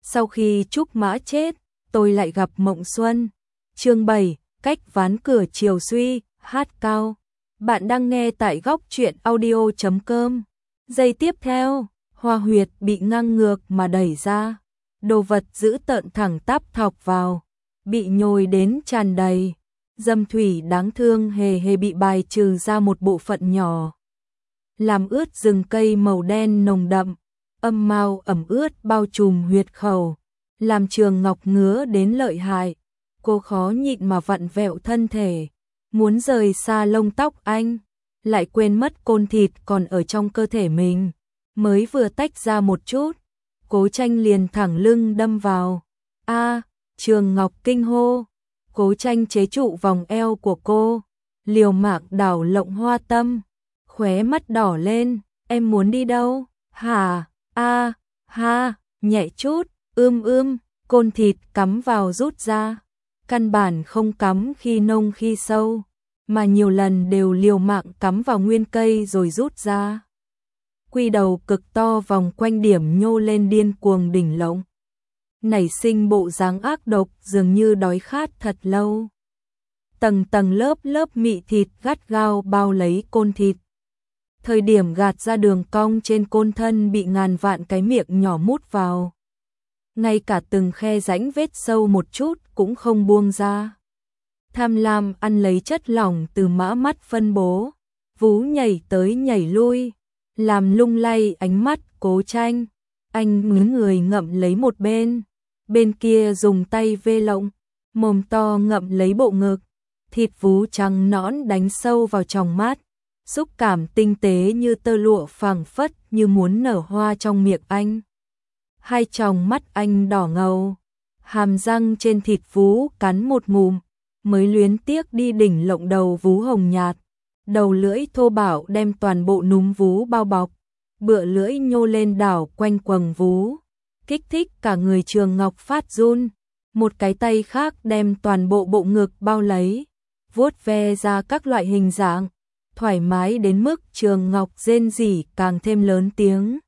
Sau khi Trúc Mã chết, tôi lại gặp Mộng Xuân. Chương 7, cách ván cửa chiều suy, hát cao. Bạn đang nghe tại góc truyện audio.com. Giây tiếp theo, Hoa huyệt bị ngang ngược mà đẩy ra. Đồ vật dữ tợn thẳng tắp thọc vào, bị nhồi đến tràn đầy. Dâm thủy đáng thương hề hề bị bài trừ ra một bộ phận nhỏ, làm ướt rừng cây màu đen nồng đậm. Âm mao ẩm ướt bao trùm huyệt khẩu, làm Trường Ngọc ngứa đến lợi hại. Cô khó nhịn mà vặn vẹo thân thể, muốn rời xa lông tóc anh, lại quên mất côn thịt còn ở trong cơ thể mình. Mới vừa tách ra một chút, Cố Tranh liền thẳng lưng đâm vào. A! Trường Ngọc kinh hô. Cố Tranh chế trụ vòng eo của cô, liều mạng đảo lộng hoa tâm, khóe mắt đỏ lên. Em muốn đi đâu? Hả? A! Ha! Nhẹ chút, côn thịt cắm vào rút ra. Căn bản không cắm khi nông khi sâu, mà nhiều lần đều liều mạng cắm vào nguyên cây rồi rút ra. Quy đầu cực to vòng quanh điểm nhô lên điên cuồng đỉnh lộng, nảy sinh bộ dáng ác độc dường như đói khát thật lâu. Tầng tầng lớp lớp mị thịt gắt gao bao lấy côn thịt. Thời điểm gạt ra đường cong trên côn thân bị ngàn vạn cái miệng nhỏ mút vào. Ngay cả từng khe rãnh vết sâu một chút cũng không buông ra. Tham lam ăn lấy chất lỏng từ mã mắt phân bố, vú nhảy tới nhảy lui, làm lung lay ánh mắt Cố Tranh. Anh ngứa người ngậm lấy một bên kia dùng tay vê lộng, mồm to ngậm lấy bộ ngực, thịt vú trắng nõn đánh sâu vào tròng mắt, xúc cảm tinh tế như tơ lụa phảng phất như muốn nở hoa trong miệng anh. Hai tròng mắt anh đỏ ngầu, hàm răng trên thịt vú cắn một ngụm, mới luyến tiếc đi đỉnh lộng đầu vú hồng nhạt. Đầu lưỡi thô bạo đem toàn bộ núm vú bao bọc, bựa lưỡi nhô lên đảo quanh quầng vú, kích thích cả người Trường Ngọc phát run. Một cái tay khác đem toàn bộ bộ ngực bao lấy, vuốt ve ra các loại hình dạng, thoải mái đến mức Trường Ngọc rên rỉ càng thêm lớn tiếng.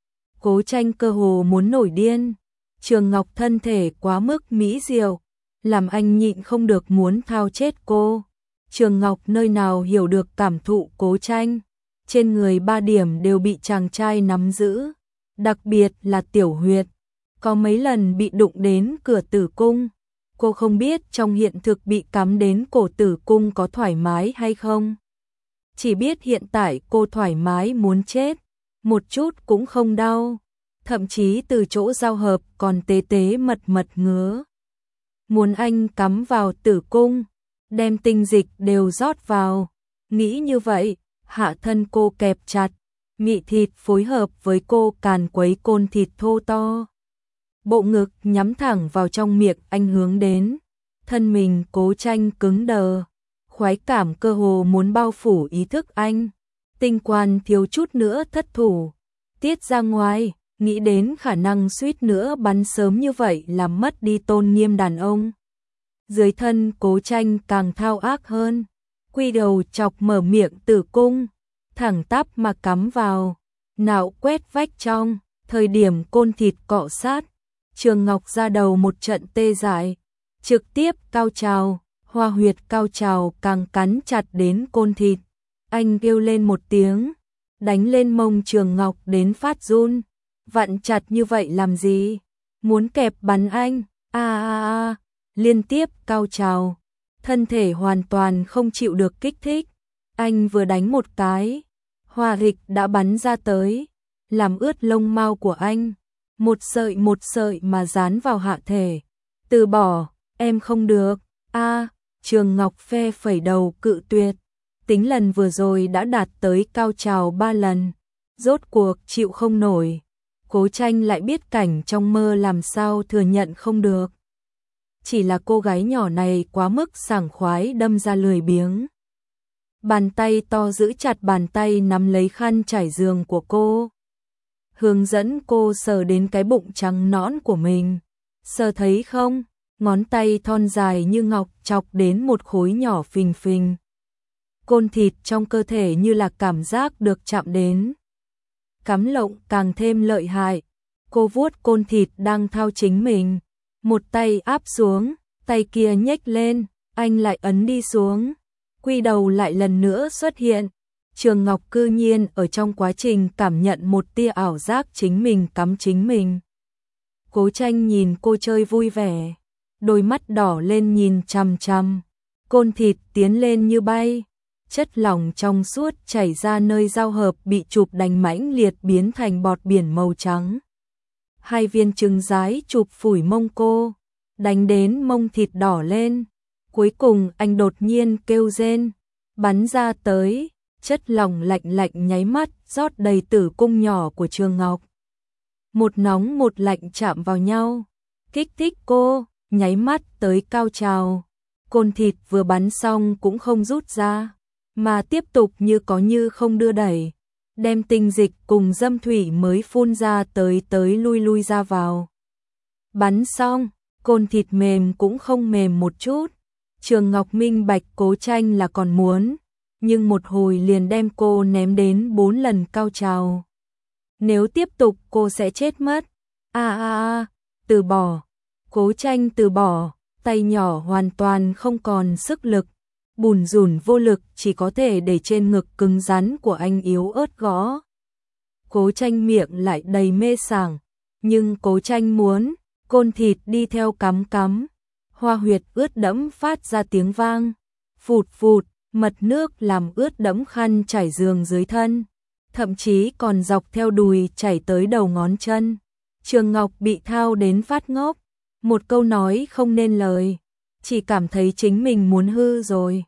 Cố Tranh cơ hồ muốn nổi điên. Trường Ngọc thân thể quá mức mỹ diệu, làm anh nhịn không được muốn thao chết cô. Trường Ngọc nơi nào hiểu được cảm thụ Cố Tranh, trên người 3 điểm đều bị chàng trai nắm giữ, đặc biệt là tiểu huyệt, có mấy lần bị đụng đến cửa tử cung. Cô không biết trong hiện thực bị cắm đến cổ tử cung có thoải mái hay không. Chỉ biết hiện tại cô thoải mái muốn chết, một chút cũng không đau, thậm chí từ chỗ giao hợp còn tế tế mật mật ngứa. Muốn anh cắm vào tử cung, đem tinh dịch đều rót vào. Nghĩ như vậy, hạ thân cô kẹp chặt, mị thịt phối hợp với cô càn quấy côn thịt thô to. Bộ ngực nhắm thẳng vào trong miệng anh hướng đến, thân mình Cố Tranh cứng đờ, khoái cảm cơ hồ muốn bao phủ ý thức anh. Tinh quan thiếu chút nữa thất thủ, tiết ra ngoài, nghĩ đến khả năng suýt nữa bắn sớm như vậy làm mất đi tôn nghiêm đàn ông. Dưới thân Cố Tranh càng thao ác hơn, quy đầu chọc mở miệng tử cung, thẳng tắp mà cắm vào, nạo quét vách trong. Thời điểm côn thịt cọ sát, Trường Ngọc ra đầu một trận tê dại, trực tiếp cao trào, hoa huyệt cao trào càng cắn chặt đến côn thịt. Anh kêu lên một tiếng, đánh lên mông Trường Ngọc đến phát run. Vặn chặt như vậy làm gì? Muốn kẹp bắn anh? Liên tiếp cao trào, thân thể hoàn toàn không chịu được kích thích. Anh vừa đánh một cái, hỏa hịch đã bắn ra tới, làm ướt lông mao của anh, một sợi mà dán vào hạ thể. Từ bỏ, em không được. Trường Ngọc phe phẩy đầu cự tuyệt. Tính lần vừa rồi đã đạt tới cao trào 3 lần, rốt cuộc chịu không nổi. Cố Tranh lại biết cảnh trong mơ làm sao thừa nhận không được. Chỉ là cô gái nhỏ này quá mức sảng khoái đâm ra lười biếng. Bàn tay to giữ chặt bàn tay nắm lấy khăn trải giường của cô, hướng dẫn cô sờ đến cái bụng trắng nõn của mình. Sờ thấy không? Ngón tay thon dài như ngọc chọc đến một khối nhỏ phình phình. Côn thịt trong cơ thể như là cảm giác được chạm đến. Cắm lộng càng thêm lợi hại. Cô vuốt côn thịt đang thao chính mình, một tay áp xuống, tay kia nhếch lên, anh lại ấn đi xuống. Quy đầu lại lần nữa xuất hiện. Trường Ngọc cư nhiên ở trong quá trình cảm nhận một tia ảo giác chính mình cắm chính mình. Cố Tranh nhìn cô chơi vui vẻ, đôi mắt đỏ lên nhìn chằm chằm. Côn thịt tiến lên như bay, chất lỏng trong suốt chảy ra nơi giao hợp bị chụp đánh mãnh liệt biến thành bọt biển màu trắng. Hai viên trứng rái chụp phủi mông cô, đánh đến mông thịt đỏ lên. Cuối cùng anh đột nhiên kêu rên, bắn ra tới, chất lỏng lạnh lạnh nháy mắt rót đầy tử cung nhỏ của Trường Ngọc. Một nóng một lạnh chạm vào nhau, kích thích cô, nháy mắt tới cao trào. Côn thịt vừa bắn xong cũng không rút ra, mà tiếp tục như có như không đưa đẩy, đem tinh dịch cùng dâm thủy mới phun ra tới lui ra vào. Bắn xong, côn thịt mềm cũng không mềm một chút. Trường Ngọc minh bạch Cố Tranh là còn muốn, nhưng một hồi liền đem cô ném đến 4 lần cao trào. Nếu tiếp tục cô sẽ chết mất. Từ bỏ. Cố Tranh từ bỏ, tay nhỏ hoàn toàn không còn sức lực, bùn rủn vô lực chỉ có thể để trên ngực cứng rắn của anh yếu ớt gõ. Cố Tranh miệng lại đầy mê sảng, nhưng Cố Tranh muốn, côn thịt đi theo cắm, hoa huyệt ướt đẫm phát ra tiếng vang, phụt phụt, mật nước làm ướt đẫm khăn trải giường dưới thân, thậm chí còn dọc theo đùi chảy tới đầu ngón chân. Trường Ngọc bị thao đến phát ngốc, một câu nói không nên lời, chỉ cảm thấy chính mình muốn hư rồi.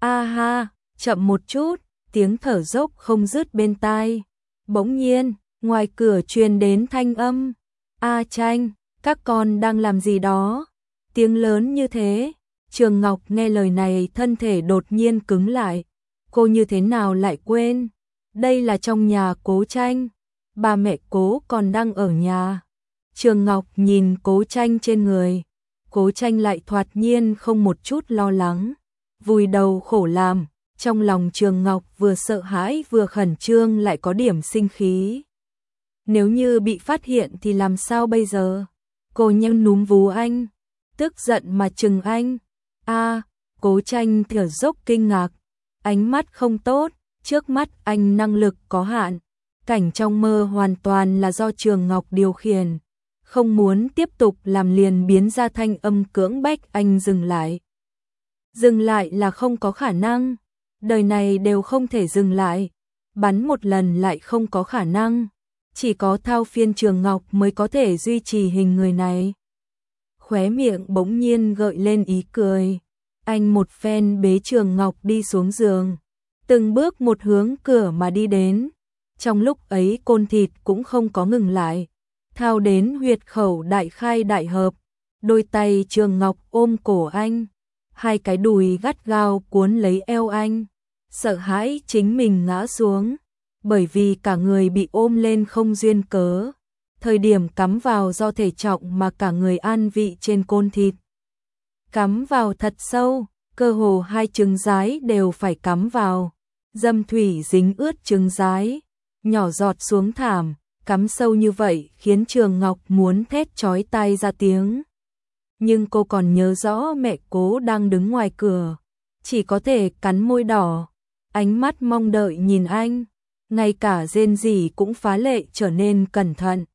Chậm một chút, tiếng thở dốc không dứt bên tai. Bỗng nhiên, ngoài cửa truyền đến thanh âm, Tranh, các con đang làm gì đó? Tiếng lớn như thế. Trường Ngọc nghe lời này thân thể đột nhiên cứng lại. Cô như thế nào lại quên? Đây là trong nhà Cố Tranh. Ba mẹ Cố còn đang ở nhà. Trường Ngọc nhìn Cố Tranh trên người. Cố Tranh lại thoạt nhiên không một chút lo lắng. Vùi đầu khổ làm. Trong lòng Trường Ngọc vừa sợ hãi vừa khẩn trương lại có điểm sinh khí. Nếu như bị phát hiện thì làm sao bây giờ? Cô nhanh núm vú anh, tức giận mà trừng anh. Cố Tranh thở dốc kinh ngạc, ánh mắt không tốt, trước mắt anh năng lực có hạn, cảnh trong mơ hoàn toàn là do Trường Ngọc điều khiển, không muốn tiếp tục làm liền biến ra thanh âm cưỡng bách anh dừng lại. Dừng lại là không có khả năng, đời này đều không thể dừng lại, bắn một lần lại không có khả năng, chỉ có thao phiên Trường Ngọc mới có thể duy trì hình người này. Khóe miệng bỗng nhiên gợi lên ý cười. Anh một phen bế Trường Ngọc đi xuống giường, từng bước một hướng cửa mà đi đến. Trong lúc ấy côn thịt cũng không có ngừng lại, thao đến huyệt khẩu đại khai đại hợp. Đôi tay Trường Ngọc ôm cổ anh, hai cái đùi gắt gao cuốn lấy eo anh, sợ hãi chính mình ngã xuống, bởi vì cả người bị ôm lên không duyên cớ. Thời điểm cắm vào do thể trọng mà cả người an vị trên côn thịt. Cắm vào thật sâu, cơ hồ hai trứng rái đều phải cắm vào. Dâm thủy dính ướt trứng rái, nhỏ giọt xuống thảm, cắm sâu như vậy khiến Trường Ngọc muốn thét chói tai ra tiếng. Nhưng cô còn nhớ rõ mẹ Cố đang đứng ngoài cửa, chỉ có thể cắn môi đỏ, ánh mắt mong đợi nhìn anh, ngay cả rên rỉ cũng phá lệ trở nên cẩn thận.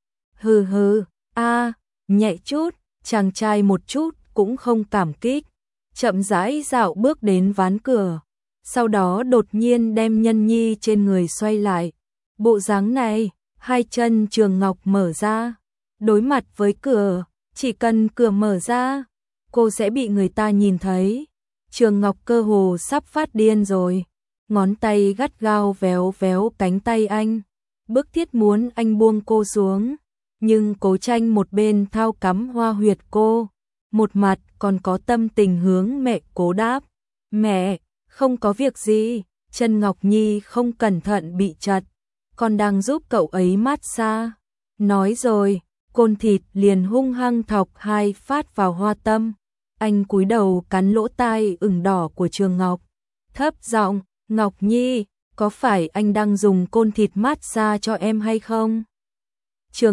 Nhẹ chút, chàng trai một chút cũng không cảm kích, chậm rãi dạo bước đến ván cửa, sau đó đột nhiên đem nhân nhi trên người xoay lại. Bộ dáng này, hai chân Trường Ngọc mở ra, đối mặt với cửa, chỉ cần cửa mở ra, cô sẽ bị người ta nhìn thấy. Trường Ngọc cơ hồ sắp phát điên rồi, ngón tay gắt gao véo véo cánh tay anh, bức thiết muốn anh buông cô xuống. Nhưng Cố Tranh một bên thao cắm hoa huyệt cô, một mặt còn có tâm tình hướng mẹ Cố đáp. Mẹ, không có việc gì, chân Ngọc Nhi không cẩn thận bị chật, con đang giúp cậu ấy massage. Nói rồi, côn thịt liền hung hăng thọc hai phát vào hoa tâm. Anh cúi đầu cắn lỗ tai ửng đỏ của Trường Ngọc, thấp giọng, Ngọc Nhi, có phải anh đang dùng côn thịt massage cho em hay không? Trường Ngọc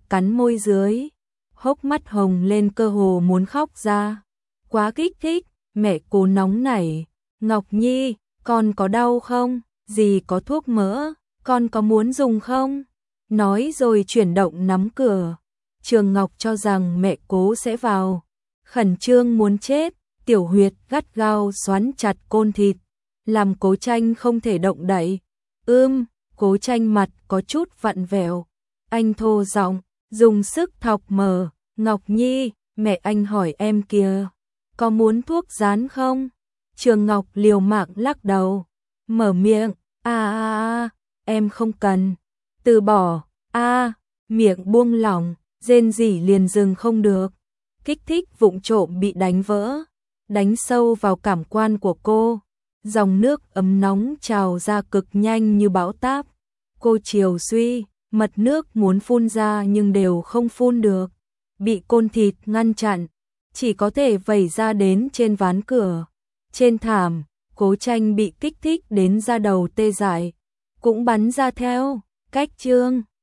cắn môi dưới, hốc mắt hồng lên cơ hồ muốn khóc ra. Quá kích thích, mẹ Cố nóng nảy. Ngọc Nhi, con có đau không? Dì có thuốc mỡ, con có muốn dùng không? Nói rồi chuyển động nắm cửa. Trường Ngọc cho rằng mẹ Cố sẽ vào. Khẩn trương muốn chết, Tiểu Huyệt gắt gao xoắn chặt côn thịt, làm Cố Tranh không thể động đậy. Cố Tranh mặt có chút vặn vẹo. Anh thô giọng, dùng sức thọc mở. Ngọc Nhi, mẹ anh hỏi em kìa, có muốn thuốc rán không? Trường Ngọc liều mạng lắc đầu, mở miệng, em không cần, từ bỏ, miệng buông lỏng, rên rỉ liền dừng không được. Kích thích vụng trộm bị đánh vỡ, đánh sâu vào cảm quan của cô. Dòng nước ấm nóng trào ra cực nhanh như bão táp. Cô chiều suy, mật nước muốn phun ra nhưng đều không phun được. Bị côn thịt ngăn chặn, chỉ có thể vẩy ra đến trên ván cửa. Trên thảm, Cố Tranh bị kích thích đến da đầu tê dại, cũng bắn ra theo. Cách chương